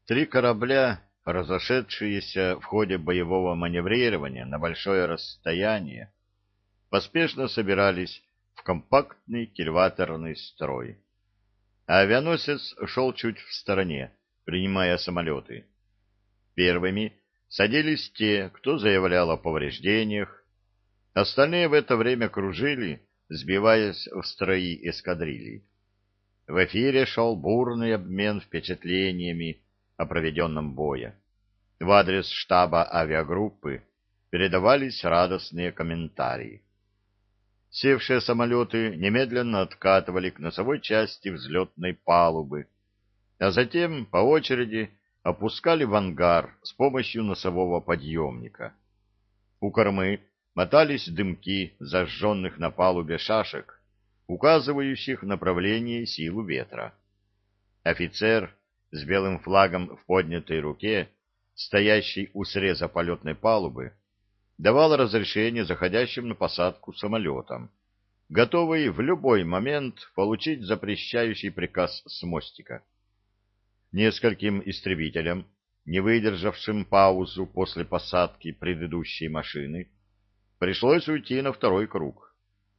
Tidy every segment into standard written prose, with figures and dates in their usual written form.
Три корабля, разошедшиеся в ходе боевого маневрирования на большое расстояние, поспешно собирались в компактный кильваторный строй. А авианосец шел чуть в стороне, принимая самолеты. Первыми садились те, кто заявлял о повреждениях. Остальные в это время кружили, сбиваясь в строи эскадрилий. В эфире шел бурный обмен впечатлениями о проведенном бое. В адрес штаба авиагруппы передавались радостные комментарии. Севшие самолеты немедленно откатывали к носовой части взлетной палубы, а затем по очереди опускали в ангар с помощью носового подъемника. У кормы мотались дымки зажженных на палубе шашек, указывающих направление и силу ветра. Офицер с белым флагом в поднятой руке, стоящий у среза полетной палубы, давал разрешение заходящим на посадку самолетам, готовый в любой момент получить запрещающий приказ с мостика. Нескольким истребителям, не выдержавшим паузу после посадки предыдущей машины, пришлось уйти на второй круг.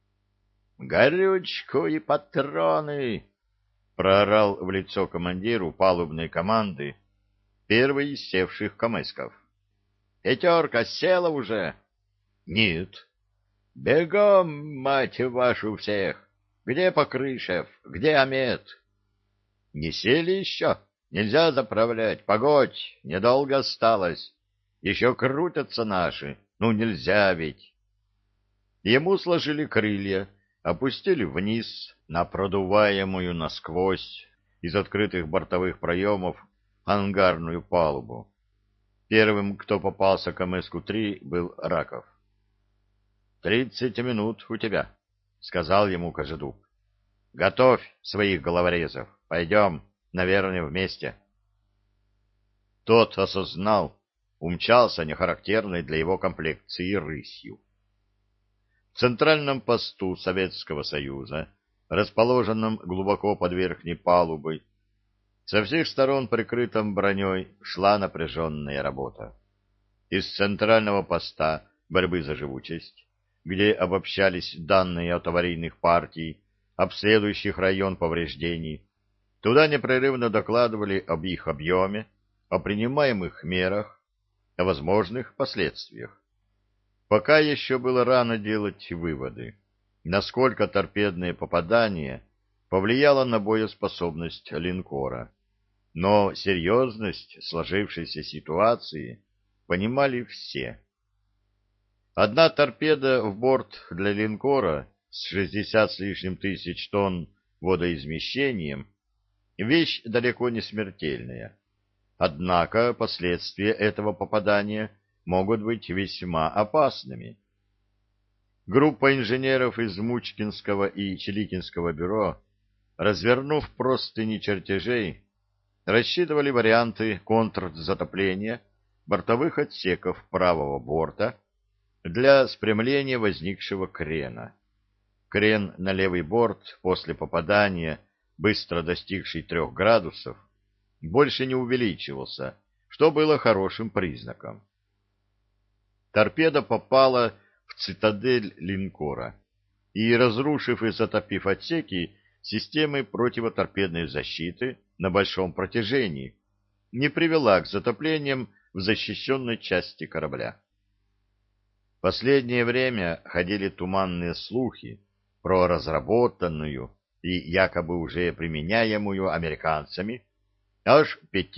«Горючку и патроны!» — проорал в лицо командиру палубной команды первый из севших камэсков. «Пятерка села уже?» «Нет». «Бегом, мать вашу, всех! Где Покрышев? Где Амет?» «Не сели еще? Нельзя заправлять. Погодь, недолго осталось. Еще крутятся наши. Ну, нельзя ведь». Ему сложили крылья, опустили вниз на продуваемую насквозь из открытых бортовых проемов ангарную палубу. Первым, кто попался к МСК-3, был Раков. 30 минут у тебя, — сказал ему Кожедуб. — Готовь своих головорезов. Пойдем, наверное, вместе. Тот осознал, умчался нехарактерной для его комплекции рысью. В центральном посту Советского Союза, расположенном глубоко под верхней палубой, со всех сторон прикрытом броней шла напряженная работа. Из центрального поста борьбы за живучесть, где обобщались данные от аварийных партий, обследующих район повреждений, туда непрерывно докладывали об их объеме, о принимаемых мерах, о возможных последствиях. Пока еще было рано делать выводы, насколько торпедное попадание повлияло на боеспособность линкора. Но серьезность сложившейся ситуации понимали все. Одна торпеда в борт для линкора с 60 с лишним тысяч тонн водоизмещением — вещь далеко не смертельная. Однако последствия этого попадания могут быть весьма опасными. Группа инженеров из Мучкинского и Чиликинского бюро, развернув простыни чертежей, рассчитывали варианты контрзатопления бортовых отсеков правого борта для спрямления возникшего крена. Крен на левый борт после попадания, быстро достигший 3 градусов, больше не увеличивался, что было хорошим признаком. Торпеда попала в цитадель линкора и, разрушив и затопив отсеки системы противоторпедной защиты на большом протяжении, не привела к затоплениям в защищенной части корабля. Последнее время ходили туманные слухи про разработанную и якобы уже применяемую американцами аж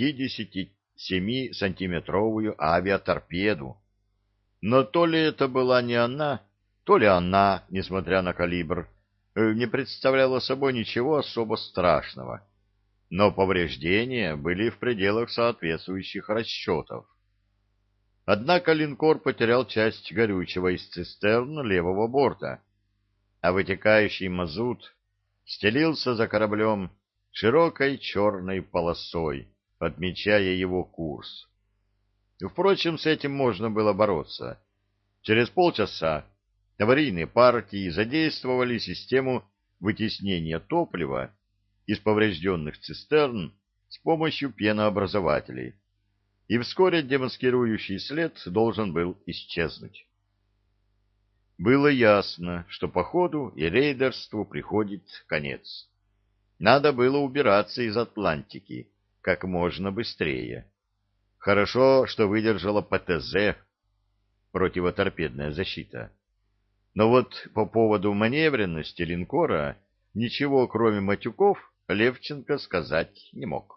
57-сантиметровую авиаторпеду. Но то ли это была не она, то ли она, несмотря на калибр, не представляла собой ничего особо страшного, но повреждения были в пределах соответствующих расчетов. Однако линкор потерял часть горючего из цистерн левого борта, а вытекающий мазут стелился за кораблем широкой черной полосой, отмечая его курс. Впрочем, с этим можно было бороться. Через полчаса аварийные партии задействовали систему вытеснения топлива из поврежденных цистерн с помощью пенообразователей, и вскоре демаскирующий след должен был исчезнуть. Было ясно, что походу и рейдерству приходит конец. Надо было убираться из Атлантики как можно быстрее. Хорошо, что выдержала ПТЗ, противоторпедная защита. Но вот по поводу маневренности линкора ничего, кроме матюков, Левченко сказать не мог.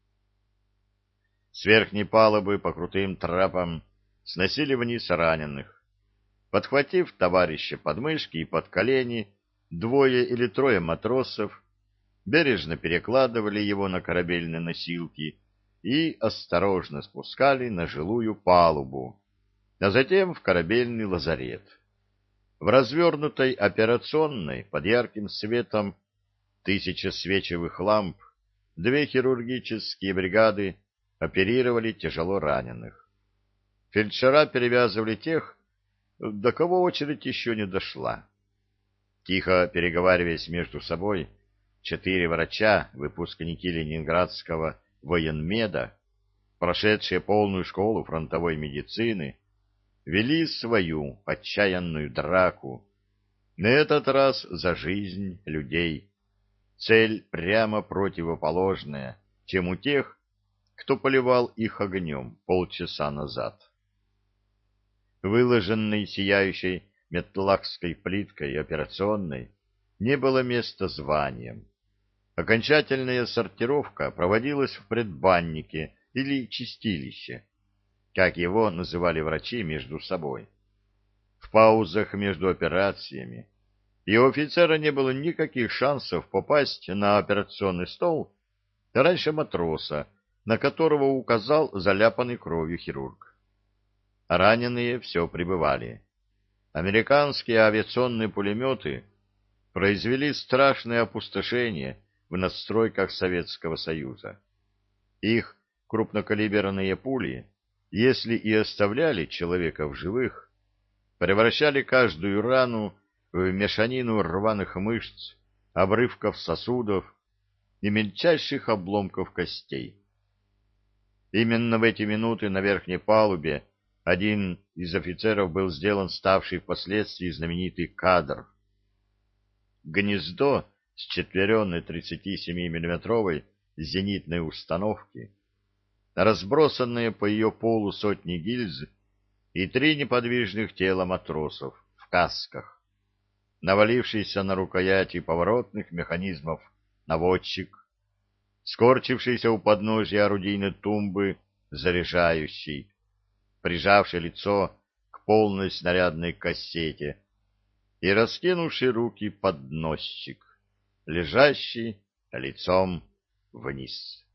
С верхней палубы по крутым трапам сносили вниз раненых. Подхватив товарища под мышки и под колени, 2 или 3 матросов бережно перекладывали его на корабельные носилки и осторожно спускали на жилую палубу, а затем в корабельный лазарет. В развернутой операционной под ярким светом 1000 свечевых ламп 2 хирургические бригады оперировали тяжело раненых. Фельдшера перевязывали тех, до кого очередь еще не дошла. Тихо переговариваясь между собой, 4 врача, выпускники Ленинградского военмеда, прошедшие полную школу фронтовой медицины, вели свою отчаянную драку, на этот раз за жизнь людей. Цель прямо противоположная, чем у тех, кто поливал их огнем полчаса назад. Выложенной сияющей метлахской плиткой операционной не было места званиям. Окончательная сортировка проводилась в предбаннике или чистилище, как его называли врачи между собой. В паузах между операциями, и у офицера не было никаких шансов попасть на операционный стол раньше матроса, на которого указал заляпанный кровью хирург. Раненые все прибывали. Американские авиационные пулеметы произвели страшное опустошение в надстройках Советского Союза. Их крупнокалиберные пули, если и оставляли человека в живых, превращали каждую рану в мешанину рваных мышц, обрывков сосудов и мельчайших обломков костей. Именно в эти минуты на верхней палубе один из офицеров был сделан ставший впоследствии знаменитый кадр. Гнездо с 4 37-мм зенитной установки, разбросанные по ее полу сотни гильз и 3 неподвижных тела матросов в касках, навалившийся на рукояти поворотных механизмов наводчик, скорчившийся у подножия орудийной тумбы заряжающий, прижавший лицо к полной снарядной кассете и раскинувший руки подносчик, лежащий лицом вниз.